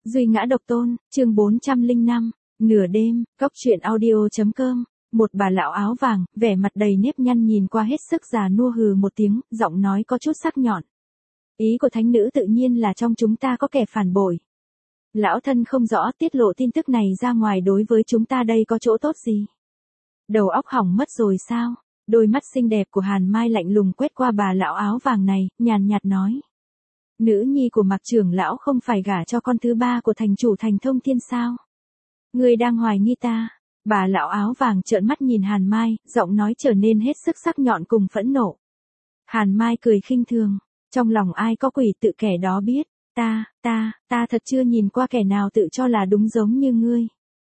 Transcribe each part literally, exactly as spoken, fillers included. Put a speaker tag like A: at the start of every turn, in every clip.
A: Duy ngã độc tôn, chương bốn trăm lẻ năm, nửa đêm, cốc truyện audio.com, một bà lão áo vàng, vẻ mặt đầy nếp nhăn nhìn qua hết sức già nua hừ một tiếng, giọng nói có chút sắc nhọn. Ý của thánh nữ tự nhiên là trong chúng ta có kẻ phản bội. Lão thân không rõ tiết lộ tin tức này ra ngoài đối với chúng ta đây có chỗ tốt gì. Đầu óc hỏng mất rồi sao? Đôi mắt xinh đẹp của Hàn Mai lạnh lùng quét qua bà lão áo vàng này, nhàn nhạt nói. Nữ nhi của Mạc trưởng lão không phải gả cho con thứ ba của thành chủ thành Thông Thiên sao? Ngươi đang hoài nghi ta? Bà lão áo vàng trợn mắt nhìn Hàn Mai, giọng nói trở nên hết sức sắc nhọn cùng phẫn nộ. Hàn Mai cười khinh thường, trong lòng ai có quỷ tự kẻ đó biết, ta, ta, ta thật chưa nhìn qua kẻ nào tự cho là đúng giống như ngươi.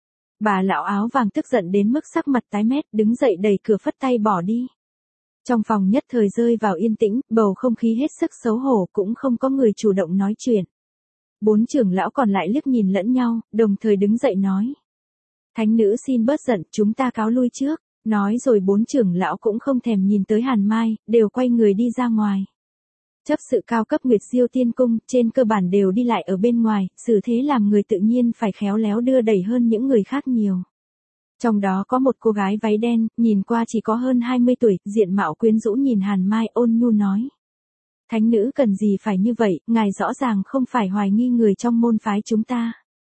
A: Bà lão áo vàng tức giận đến mức sắc mặt tái mét, đứng dậy đẩy cửa phất tay bỏ đi. Trong phòng nhất thời rơi vào yên tĩnh, bầu không khí hết sức xấu hổ, cũng không có người chủ động nói chuyện. Bốn trưởng lão còn lại liếc nhìn lẫn nhau, đồng thời đứng dậy nói. Thánh nữ xin bớt giận, chúng ta cáo lui trước. Nói rồi bốn trưởng lão cũng không thèm nhìn tới Hàn Mai, đều quay người đi ra ngoài. Chấp sự cao cấp Nguyệt Diêu Tiên Cung, trên cơ bản đều đi lại ở bên ngoài, xử thế làm người tự nhiên phải khéo léo đưa đẩy hơn những người khác nhiều. Trong đó có một cô gái váy đen, nhìn qua chỉ có hơn hai mươi tuổi, diện mạo quyến rũ nhìn Hàn Mai ôn nhu nói. Thánh nữ cần gì phải như vậy, ngài rõ ràng không phải hoài nghi người trong môn phái chúng ta.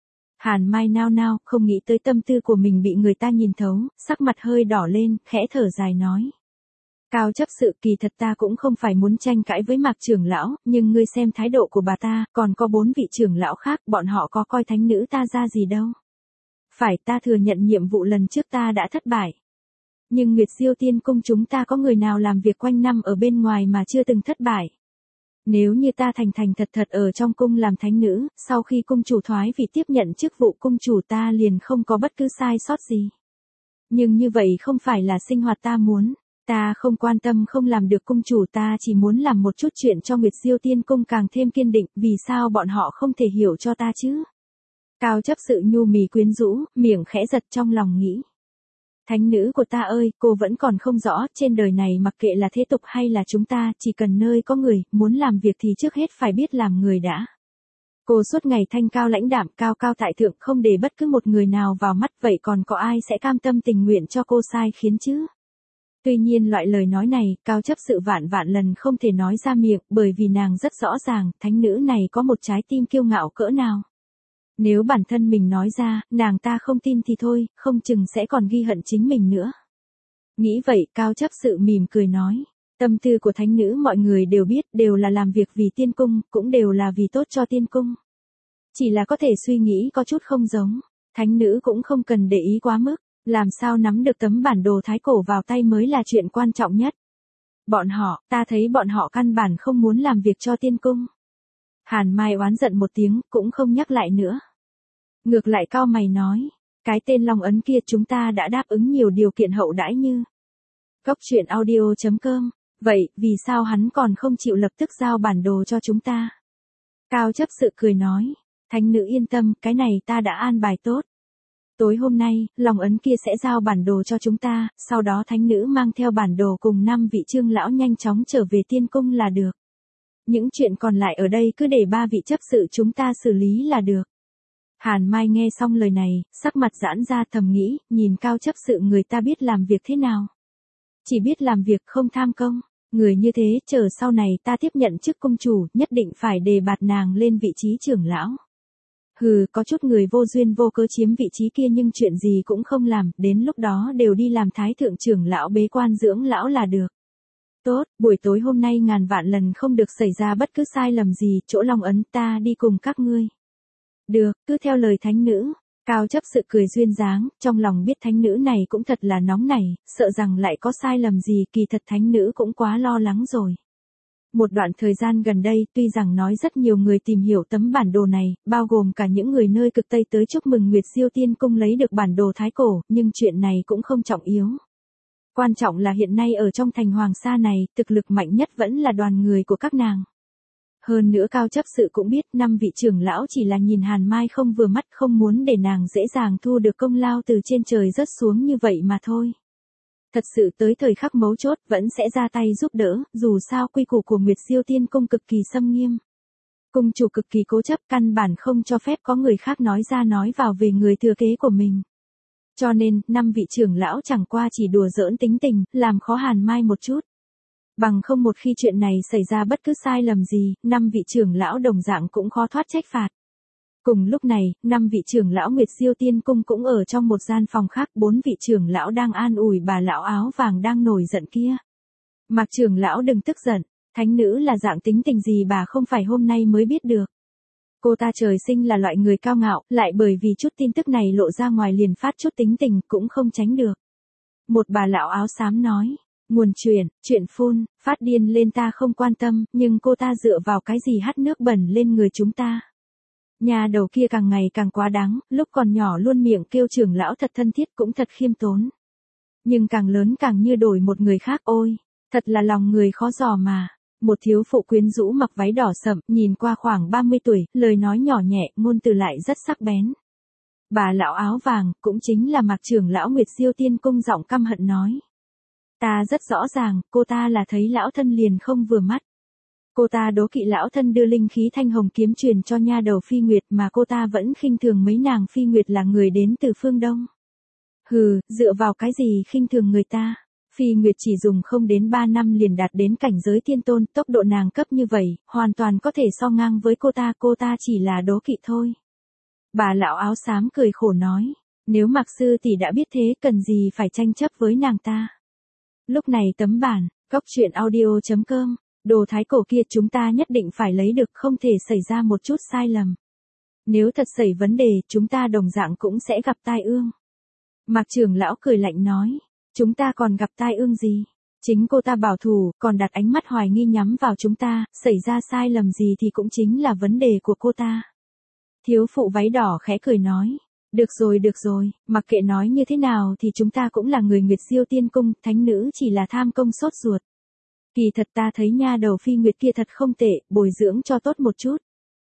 A: Hàn Mai nao nao, không nghĩ tới tâm tư của mình bị người ta nhìn thấu, sắc mặt hơi đỏ lên, khẽ thở dài nói. Cao chấp sự, kỳ thật ta cũng không phải muốn tranh cãi với Mạc trưởng lão, nhưng ngươi xem thái độ của bà ta, còn có bốn vị trưởng lão khác, bọn họ có coi thánh nữ ta ra gì đâu. Phải, ta thừa nhận nhiệm vụ lần trước ta đã thất bại. Nhưng Nguyệt Diêu Tiên Cung chúng ta có người nào làm việc quanh năm ở bên ngoài mà chưa từng thất bại. Nếu như ta thành thành thật thật ở trong cung làm thánh nữ, sau khi cung chủ thoái vị tiếp nhận chức vụ cung chủ ta liền không có bất cứ sai sót gì. Nhưng như vậy không phải là sinh hoạt ta muốn. Ta không quan tâm không làm được cung chủ, ta chỉ muốn làm một chút chuyện cho Nguyệt Diêu Tiên Cung càng thêm kiên định, vì sao bọn họ không thể hiểu cho ta chứ? Cao chấp sự nhu mì quyến rũ, miệng khẽ giật trong lòng nghĩ. Thánh nữ của ta ơi, cô vẫn còn không rõ, trên đời này mặc kệ là thế tục hay là chúng ta, chỉ cần nơi có người, muốn làm việc thì trước hết phải biết làm người đã. Cô suốt ngày thanh cao lãnh đạm, cao cao tại thượng, không để bất cứ một người nào vào mắt, vậy còn có ai sẽ cam tâm tình nguyện cho cô sai khiến chứ? Tuy nhiên loại lời nói này, cao chấp sự vạn vạn lần không thể nói ra miệng, bởi vì nàng rất rõ ràng, thánh nữ này có một trái tim kiêu ngạo cỡ nào. Nếu bản thân mình nói ra, nàng ta không tin thì thôi, không chừng sẽ còn ghi hận chính mình nữa. Nghĩ vậy, cao chấp sự mỉm cười nói, tâm tư của thánh nữ mọi người đều biết, đều là làm việc vì tiên cung, cũng đều là vì tốt cho tiên cung. Chỉ là có thể suy nghĩ có chút không giống, thánh nữ cũng không cần để ý quá mức. Làm sao nắm được tấm bản đồ thái cổ vào tay mới là chuyện quan trọng nhất. Bọn họ, ta thấy bọn họ căn bản không muốn làm việc cho tiên cung. Hàn Mai oán giận một tiếng, cũng không nhắc lại nữa. Ngược lại cau mày nói, cái tên Long Ấn kia chúng ta đã đáp ứng nhiều điều kiện hậu đãi như. Cốc truyện audio.com, vậy, vì sao hắn còn không chịu lập tức giao bản đồ cho chúng ta? Cao chấp sự cười nói, thánh nữ yên tâm, cái này ta đã an bài tốt. Tối hôm nay, Long Ấn kia sẽ giao bản đồ cho chúng ta, sau đó thánh nữ mang theo bản đồ cùng năm vị trưởng lão nhanh chóng trở về tiên cung là được. Những chuyện còn lại ở đây cứ để ba vị chấp sự chúng ta xử lý là được. Hàn Mai nghe xong lời này, sắc mặt giãn ra thầm nghĩ, nhìn cao chấp sự người ta biết làm việc thế nào. Chỉ biết làm việc không tham công, người như thế chờ sau này ta tiếp nhận chức cung chủ, nhất định phải đề bạt nàng lên vị trí trưởng lão. Hừ, có chút người vô duyên vô cớ chiếm vị trí kia nhưng chuyện gì cũng không làm, đến lúc đó đều đi làm thái thượng trưởng lão bế quan dưỡng lão là được. Tốt, buổi tối hôm nay ngàn vạn lần không được xảy ra bất cứ sai lầm gì, chỗ Long Ấn ta đi cùng các ngươi. Được, cứ theo lời thánh nữ. Cao chấp sự cười duyên dáng, trong lòng biết thánh nữ này cũng thật là nóng nảy, sợ rằng lại có sai lầm gì, kỳ thật thánh nữ cũng quá lo lắng rồi. Một đoạn thời gian gần đây, tuy rằng nói rất nhiều người tìm hiểu tấm bản đồ này, bao gồm cả những người nơi cực Tây tới chúc mừng Nguyệt Diêu Tiên Cung lấy được bản đồ thái cổ, nhưng chuyện này cũng không trọng yếu. Quan trọng là hiện nay ở trong thành Hoàng Sa này, thực lực mạnh nhất vẫn là đoàn người của các nàng. Hơn nữa cao chấp sự cũng biết, năm vị trưởng lão chỉ là nhìn Hàn Mai không vừa mắt, không muốn để nàng dễ dàng thu được công lao từ trên trời rớt xuống như vậy mà thôi. Thật sự tới thời khắc mấu chốt vẫn sẽ ra tay giúp đỡ, dù sao quy củ của Nguyệt Diêu Tiên Cung cực kỳ xâm nghiêm. Cung chủ cực kỳ cố chấp, căn bản không cho phép có người khác nói ra nói vào về người thừa kế của mình. Cho nên, năm vị trưởng lão chẳng qua chỉ đùa giỡn tính tình, làm khó Hàn Mai một chút. Bằng không một khi chuyện này xảy ra bất cứ sai lầm gì, năm vị trưởng lão đồng dạng cũng khó thoát trách phạt. Cùng lúc này, năm vị trưởng lão Nguyệt Diêu Tiên Cung cũng ở trong một gian phòng khác, bốn vị trưởng lão đang an ủi bà lão áo vàng đang nổi giận kia. Mạc trưởng lão đừng tức giận, thánh nữ là dạng tính tình gì bà không phải hôm nay mới biết được. Cô ta trời sinh là loại người cao ngạo, lại bởi vì chút tin tức này lộ ra ngoài liền phát chút tính tình, cũng không tránh được. Một bà lão áo xám nói, nguồn chuyện, chuyện phun, phát điên lên ta không quan tâm, nhưng cô ta dựa vào cái gì hắt nước bẩn lên người chúng ta. Nhà đầu kia càng ngày càng quá đáng, lúc còn nhỏ luôn miệng kêu trưởng lão thật thân thiết cũng thật khiêm tốn. Nhưng càng lớn càng như đổi một người khác, ôi, thật là lòng người khó dò mà. Một thiếu phụ quyến rũ mặc váy đỏ sậm, nhìn qua khoảng ba mươi tuổi, lời nói nhỏ nhẹ, ngôn từ lại rất sắc bén. Bà lão áo vàng, cũng chính là Mạc trưởng lão Nguyệt Diêu Tiên Cung giọng căm hận nói. Ta rất rõ ràng, cô ta là thấy lão thân liền không vừa mắt. Cô ta đố kỵ lão thân đưa linh khí thanh hồng kiếm truyền cho nha đầu Phi Nguyệt mà cô ta vẫn khinh thường mấy nàng Phi Nguyệt là người đến từ phương Đông. Hừ, dựa vào cái gì khinh thường người ta? Phi Nguyệt chỉ dùng không đến ba năm liền đạt đến cảnh giới tiên tôn, tốc độ nàng cấp như vậy, hoàn toàn có thể so ngang với cô ta, cô ta chỉ là đố kỵ thôi. Bà lão áo xám cười khổ nói, nếu Mạc sư tỷ đã biết thế cần gì phải tranh chấp với nàng ta. Lúc này tấm bản, cóc truyện audio chấm com, đồ thái cổ kia chúng ta nhất định phải lấy được, không thể xảy ra một chút sai lầm. Nếu thật xảy vấn đề, chúng ta đồng dạng cũng sẽ gặp tai ương. Mạc trưởng lão cười lạnh nói, chúng ta còn gặp tai ương gì? Chính cô ta bảo thủ, còn đặt ánh mắt hoài nghi nhắm vào chúng ta, xảy ra sai lầm gì thì cũng chính là vấn đề của cô ta. Thiếu phụ váy đỏ khẽ cười nói, được rồi được rồi, mặc kệ nói như thế nào thì chúng ta cũng là người Nguyệt Diêu Tiên Cung, thánh nữ chỉ là tham công sốt ruột. Kỳ thật ta thấy nha đầu Phi Nguyệt kia thật không tệ, bồi dưỡng cho tốt một chút.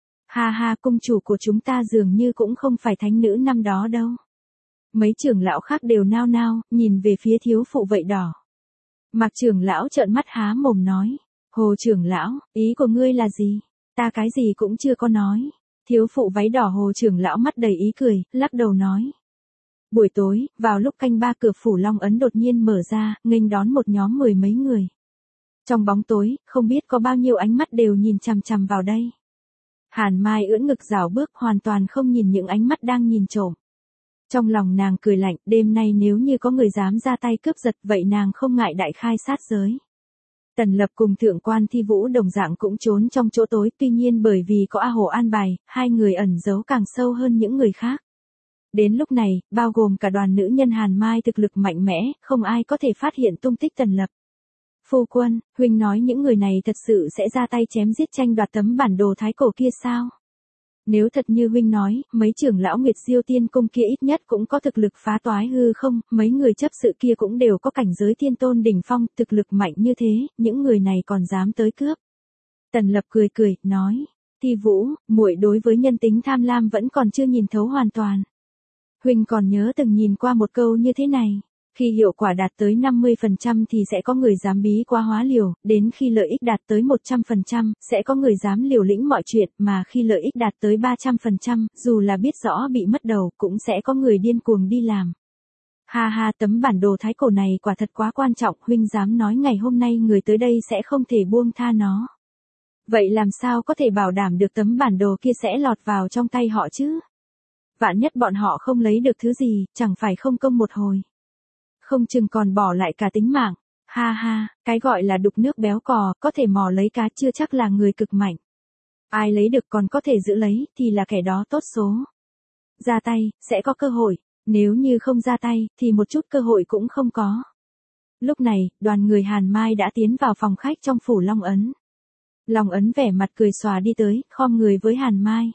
A: Ha ha, cung chủ của chúng ta dường như cũng không phải thánh nữ năm đó đâu. Mấy trưởng lão khác đều nao nao, nhìn về phía thiếu phụ vậy đỏ. Mạc trưởng lão trợn mắt há mồm nói, Hồ trưởng lão, ý của ngươi là gì? Ta cái gì cũng chưa có nói. Thiếu phụ váy đỏ Hồ trưởng lão mắt đầy ý cười, lắc đầu nói. Buổi tối, vào lúc canh ba cửa phủ Long Ấn đột nhiên mở ra, nghênh đón một nhóm mười mấy người. Trong bóng tối, không biết có bao nhiêu ánh mắt đều nhìn chằm chằm vào đây. Hàn Mai ưỡn ngực rảo bước hoàn toàn không nhìn những ánh mắt đang nhìn trộm. Trong lòng nàng cười lạnh, đêm nay nếu như có người dám ra tay cướp giật vậy nàng không ngại đại khai sát giới. Tần Lập cùng thượng quan Thi Vũ đồng dạng cũng trốn trong chỗ tối, tuy nhiên bởi vì có A Hồ an bài, hai người ẩn giấu càng sâu hơn những người khác. Đến lúc này, bao gồm cả đoàn nữ nhân Hàn Mai thực lực mạnh mẽ, không ai có thể phát hiện tung tích Tần Lập. Phu quân, huynh nói những người này thật sự sẽ ra tay chém giết tranh đoạt tấm bản đồ thái cổ kia sao? Nếu thật như huynh nói, mấy trưởng lão Nguyệt Diêu Tiên Cung kia ít nhất cũng có thực lực phá toái hư không, mấy người chấp sự kia cũng đều có cảnh giới tiên tôn đỉnh phong, thực lực mạnh như thế, những người này còn dám tới cướp. Tần Lập cười cười, nói, Thi Vũ, muội đối với nhân tính tham lam vẫn còn chưa nhìn thấu hoàn toàn. Huynh còn nhớ từng nhìn qua một câu như thế này. Khi hiệu quả đạt tới năm mươi phần trăm thì sẽ có người dám bí quá hóa liều, đến khi lợi ích đạt tới một trăm phần trăm, sẽ có người dám liều lĩnh mọi chuyện, mà khi lợi ích đạt tới ba trăm phần trăm, dù là biết rõ bị mất đầu, cũng sẽ có người điên cuồng đi làm. Ha ha, tấm bản đồ thái cổ này quả thật quá quan trọng, huynh dám nói ngày hôm nay người tới đây sẽ không thể buông tha nó. Vậy làm sao có thể bảo đảm được tấm bản đồ kia sẽ lọt vào trong tay họ chứ? Vạn nhất bọn họ không lấy được thứ gì, chẳng phải không công một hồi. Không chừng còn bỏ lại cả tính mạng. Ha ha, cái gọi là đục nước béo cò, có thể mò lấy cá chưa chắc là người cực mạnh. Ai lấy được còn có thể giữ lấy, thì là kẻ đó tốt số. Ra tay, sẽ có cơ hội. Nếu như không ra tay, thì một chút cơ hội cũng không có. Lúc này, đoàn người Hàn Mai đã tiến vào phòng khách trong phủ Long Ấn. Long Ấn vẻ mặt cười xòa đi tới, khom người với Hàn Mai.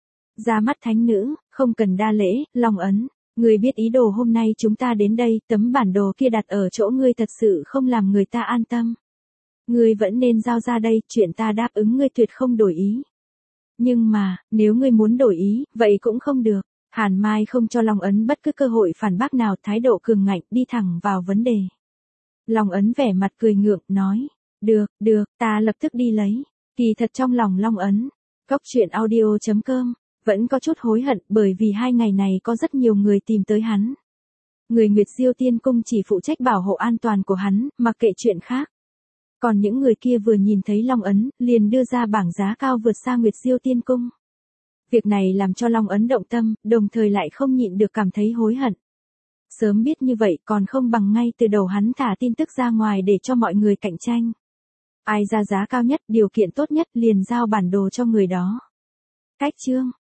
A: Ra mắt thánh nữ, không cần đa lễ, Long Ấn. Ngươi biết ý đồ hôm nay chúng ta đến đây, tấm bản đồ kia đặt ở chỗ ngươi thật sự không làm người ta an tâm. Ngươi vẫn nên giao ra đây, chuyện ta đáp ứng ngươi tuyệt không đổi ý. Nhưng mà, nếu ngươi muốn đổi ý, vậy cũng không được. Hàn Mai không cho Long Ấn bất cứ cơ hội phản bác nào, thái độ cường ngạnh, đi thẳng vào vấn đề. Long Ấn vẻ mặt cười ngượng, nói, được, được, ta lập tức đi lấy. Kỳ thật trong lòng Long Ấn, Cốc truyện audio chấm com, vẫn có chút hối hận bởi vì hai ngày này có rất nhiều người tìm tới hắn. Người Nguyệt Diêu Tiên Cung chỉ phụ trách bảo hộ an toàn của hắn, mặc kệ chuyện khác. Còn những người kia vừa nhìn thấy Long Ấn, liền đưa ra bảng giá cao vượt xa Nguyệt Diêu Tiên Cung. Việc này làm cho Long Ấn động tâm, đồng thời lại không nhịn được cảm thấy hối hận. Sớm biết như vậy còn không bằng ngay từ đầu hắn thả tin tức ra ngoài để cho mọi người cạnh tranh. Ai ra giá cao nhất, điều kiện tốt nhất liền giao bản đồ cho người đó. Cách chương